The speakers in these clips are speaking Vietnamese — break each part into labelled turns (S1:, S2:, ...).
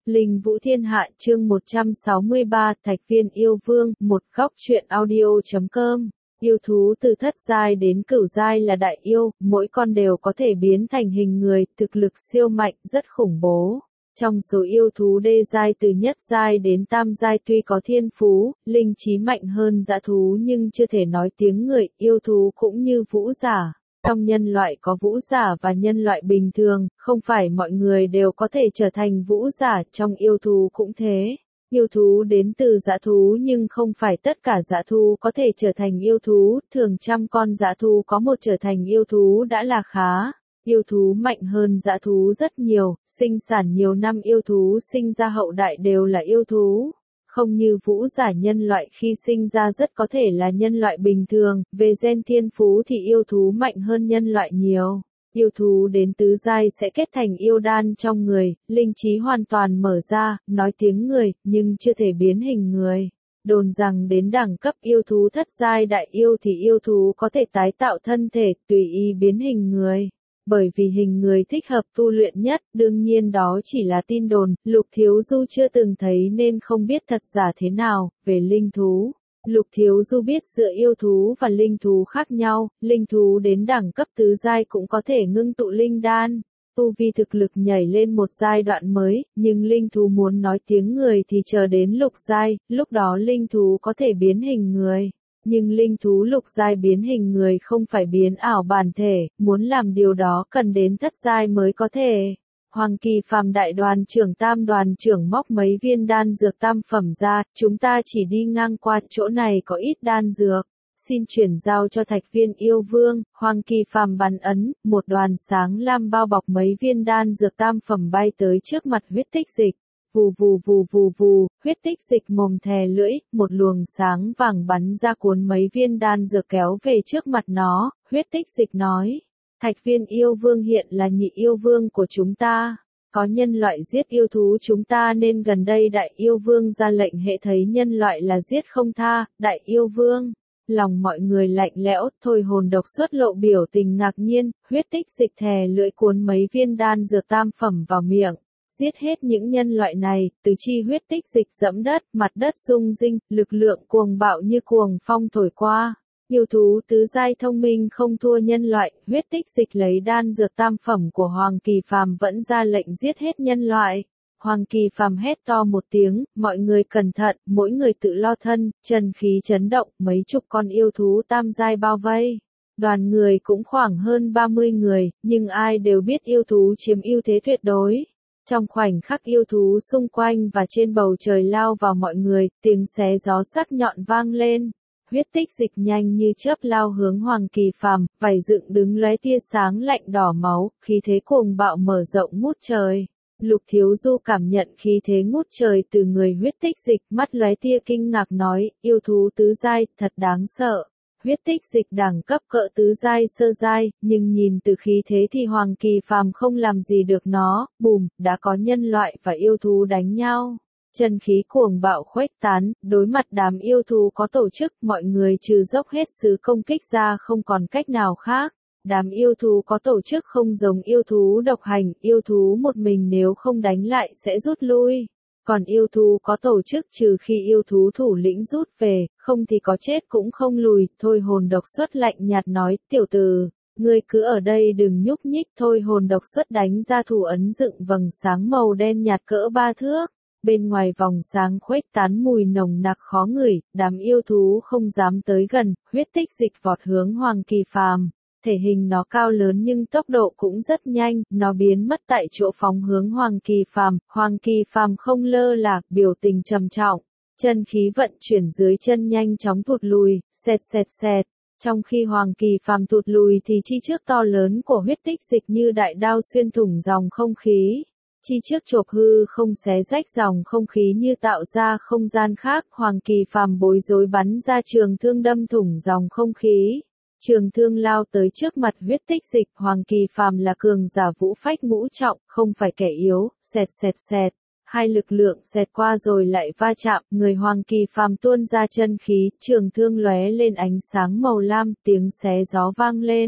S1: Linh Vũ Thiên Hạ chương 163 Thạch Viên Yêu Vương, một góc truyện audio.com. Yêu thú từ thất giai đến cửu giai là đại yêu, mỗi con đều có thể biến thành hình người, thực lực siêu mạnh, rất khủng bố. Trong số yêu thú đê giai từ nhất giai đến tam giai tuy có thiên phú, linh trí mạnh hơn dã thú nhưng chưa thể nói tiếng người, yêu thú cũng như vũ giả. Trong nhân loại có vũ giả và nhân loại bình thường, không phải mọi người đều có thể trở thành vũ giả, trong yêu thú cũng thế. Yêu thú đến từ dã thú nhưng không phải tất cả dã thú có thể trở thành yêu thú, thường trăm con dã thú có một trở thành yêu thú đã là khá. Yêu thú mạnh hơn dã thú rất nhiều, sinh sản nhiều năm yêu thú sinh ra hậu đại đều là yêu thú. Không như vũ giả nhân loại khi sinh ra rất có thể là nhân loại bình thường, về gen thiên phú thì yêu thú mạnh hơn nhân loại nhiều. Yêu thú đến tứ giai sẽ kết thành yêu đan trong người, linh trí hoàn toàn mở ra, nói tiếng người, nhưng chưa thể biến hình người. Đồn rằng đến đẳng cấp yêu thú thất giai đại yêu thì yêu thú có thể tái tạo thân thể, tùy ý biến hình người. Bởi vì hình người thích hợp tu luyện nhất, đương nhiên đó chỉ là tin đồn, Lục Thiếu Du chưa từng thấy nên không biết thật giả thế nào. Về linh thú, Lục Thiếu Du biết giữa yêu thú và linh thú khác nhau, linh thú đến đẳng cấp tứ giai cũng có thể ngưng tụ linh đan, tu vi thực lực nhảy lên một giai đoạn mới, nhưng linh thú muốn nói tiếng người thì chờ đến lục giai, lúc đó linh thú có thể biến hình người. Nhưng linh thú lục giai biến hình người không phải biến ảo bản thể, muốn làm điều đó cần đến thất giai mới có thể. Hoàng Kỳ Phàm đại đoàn trưởng tam đoàn trưởng móc mấy viên đan dược tam phẩm ra, chúng ta chỉ đi ngang qua chỗ này có ít đan dược. Xin chuyển giao cho Thạch Viên Yêu Vương. Hoàng Kỳ Phàm bắn ấn, một đoàn sáng lam bao bọc mấy viên đan dược tam phẩm bay tới trước mặt huyết tích dịch. Vù vù vù vù vù, huyết tích dịch mồm thè lưỡi, một luồng sáng vàng bắn ra cuốn mấy viên đan dược kéo về trước mặt nó, huyết tích dịch nói. Thạch Viên Yêu Vương hiện là nhị yêu vương của chúng ta. Có nhân loại giết yêu thú chúng ta nên gần đây đại yêu vương ra lệnh hệ thấy nhân loại là giết không tha, đại yêu vương. Lòng mọi người lạnh lẽo, thôi hồn độc xuất lộ biểu tình ngạc nhiên, huyết tích dịch thè lưỡi cuốn mấy viên đan dược tam phẩm vào miệng. Giết hết những nhân loại này, từ chi huyết tích dịch dẫm đất, mặt đất rung rinh, lực lượng cuồng bạo như cuồng phong thổi qua. Yêu thú tứ giai thông minh không thua nhân loại, huyết tích dịch lấy đan dược tam phẩm của Hoàng Kỳ Phàm vẫn ra lệnh giết hết nhân loại. Hoàng Kỳ Phàm hét to một tiếng, mọi người cẩn thận, mỗi người tự lo thân, chân khí chấn động, mấy chục con yêu thú tam giai bao vây. Đoàn người cũng khoảng hơn 30 người, nhưng ai đều biết yêu thú chiếm ưu thế tuyệt đối. Trong khoảnh khắc yêu thú xung quanh và trên bầu trời lao vào mọi người, tiếng xé gió sắc nhọn vang lên. Huyết tích dịch nhanh như chớp lao hướng Hoàng Kỳ Phàm, vảy dựng đứng lóe tia sáng lạnh đỏ máu, khí thế cuồng bạo mở rộng ngút trời. Lục Thiếu Du cảm nhận khí thế ngút trời từ người huyết tích dịch, mắt lóe tia kinh ngạc nói, yêu thú tứ giai, thật đáng sợ. Huyết tích dịch đẳng cấp cỡ tứ giai sơ giai, nhưng nhìn từ khí thế thì Hoàng Kỳ Phàm không làm gì được nó, bùm, đã có nhân loại và yêu thú đánh nhau. Chân khí cuồng bạo khuếch tán, đối mặt đám yêu thú có tổ chức, mọi người trừ dốc hết sứ công kích ra không còn cách nào khác. Đám yêu thú có tổ chức không giống yêu thú độc hành, yêu thú một mình nếu không đánh lại sẽ rút lui. Còn yêu thú có tổ chức trừ khi yêu thú thủ lĩnh rút về, không thì có chết cũng không lùi. Thôi hồn độc xuất lạnh nhạt nói, tiểu tử, ngươi cứ ở đây đừng nhúc nhích. Thôi hồn độc xuất đánh ra thủ ấn dựng vầng sáng màu đen nhạt cỡ 3 thước. Bên ngoài vòng sáng khuếch tán mùi nồng nặc khó ngửi, đám yêu thú không dám tới gần, huyết tích dịch vọt hướng Hoàng Kỳ Phàm. Thể hình nó cao lớn nhưng tốc độ cũng rất nhanh, nó biến mất tại chỗ phóng hướng Hoàng Kỳ Phàm. Hoàng Kỳ Phàm không lơ là, biểu tình trầm trọng, chân khí vận chuyển dưới chân nhanh chóng thụt lùi, xẹt xẹt xẹt. Trong khi Hoàng Kỳ Phàm thụt lùi thì chi trước to lớn của huyết tích dịch như đại đao xuyên thủng dòng không khí. Chi trước chộp hư không xé rách dòng không khí như tạo ra không gian khác. Hoàng Kỳ Phàm bối rối bắn ra trường thương đâm thủng dòng không khí. Trường thương lao tới trước mặt huyết tích dịch. Hoàng Kỳ Phàm là cường giả vũ phách ngũ trọng, không phải kẻ yếu. Xẹt xẹt xẹt, hai lực lượng xẹt qua rồi lại va chạm. Người Hoàng Kỳ Phàm tuôn ra chân khí, trường thương lóe lên ánh sáng màu lam, tiếng xé gió vang lên.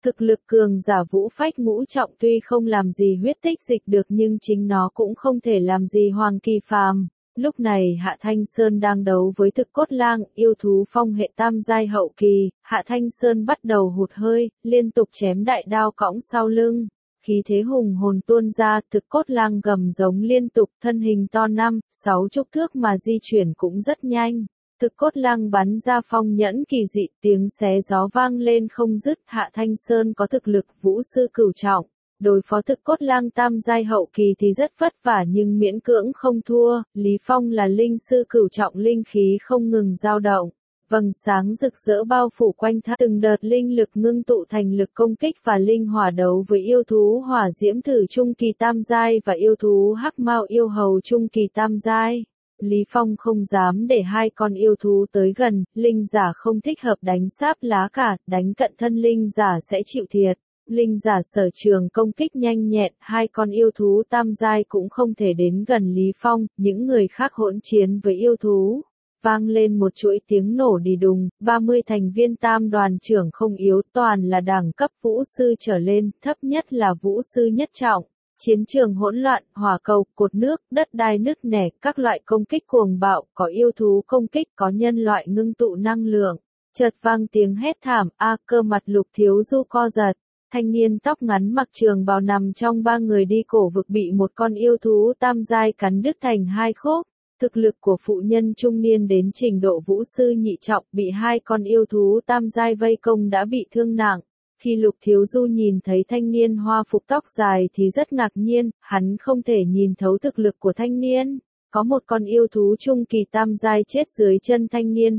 S1: Thực lực cường giả vũ phách ngũ trọng tuy không làm gì huyết tích dịch được nhưng chính nó cũng không thể làm gì Hoàng Kỳ Phàm. Lúc này Hạ Thanh Sơn đang đấu với thực cốt lang, yêu thú phong hệ tam giai hậu kỳ, Hạ Thanh Sơn bắt đầu hụt hơi, liên tục chém đại đao cõng sau lưng. Khí thế hùng hồn tuôn ra, thực cốt lang gầm giống liên tục, thân hình to 5-6 chục thước mà di chuyển cũng rất nhanh. Thực cốt lang bắn ra phong nhẫn kỳ dị, tiếng xé gió vang lên không dứt. Hạ Thanh Sơn có thực lực vũ sư cửu trọng, đối phó thực cốt lang tam giai hậu kỳ thì rất vất vả nhưng miễn cưỡng không thua. Lý Phong là linh sư cửu trọng, linh khí không ngừng dao động, vầng sáng rực rỡ bao phủ quanh thân, từng đợt linh lực ngưng tụ thành lực công kích và linh hỏa đấu với yêu thú hỏa diễm thử trung kỳ tam giai và yêu thú hắc mao yêu hầu trung kỳ tam giai. Lý Phong không dám để hai con yêu thú tới gần, linh giả không thích hợp đánh sáp lá cả, đánh cận thân linh giả sẽ chịu thiệt. Linh giả sở trường công kích nhanh nhẹn, hai con yêu thú tam giai cũng không thể đến gần Lý Phong, những người khác hỗn chiến với yêu thú. Vang lên một chuỗi tiếng nổ đì đùng, 30 thành viên tam đoàn trưởng không yếu, toàn là đẳng cấp vũ sư trở lên, thấp nhất là vũ sư nhất trọng. Chiến trường hỗn loạn, hỏa cầu, cột nước, đất đai nứt nẻ, các loại công kích cuồng bạo, có yêu thú công kích, có nhân loại ngưng tụ năng lượng. Chợt vang tiếng hét thảm, cơ mặt Lục Thiếu Du co giật. Thanh niên tóc ngắn mặc trường bào nằm trong ba người đi cổ vực bị một con yêu thú tam giai cắn đứt thành hai khúc. Thực lực của phụ nhân trung niên đến trình độ vũ sư nhị trọng, bị hai con yêu thú tam giai vây công đã bị thương nặng. Khi Lục Thiếu Du nhìn thấy thanh niên hoa phục tóc dài thì rất ngạc nhiên, hắn không thể nhìn thấu thực lực của thanh niên. Có một con yêu thú trung kỳ tam giai chết dưới chân thanh niên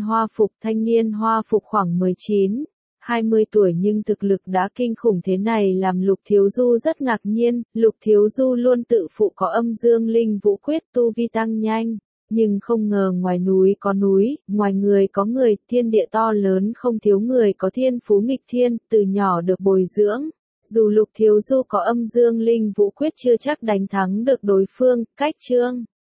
S1: hoa phục khoảng 19-20 tuổi nhưng thực lực đã kinh khủng thế này làm Lục Thiếu Du rất ngạc nhiên. Lục Thiếu Du luôn tự phụ có âm dương linh vũ quyết tu vi tăng nhanh. Nhưng không ngờ ngoài núi có núi, ngoài người có người, thiên địa to lớn không thiếu người có thiên phú nghịch thiên, từ nhỏ được bồi dưỡng. Dù Lục Thiếu Du có âm dương linh vũ quyết chưa chắc đánh thắng được đối phương, cách chương.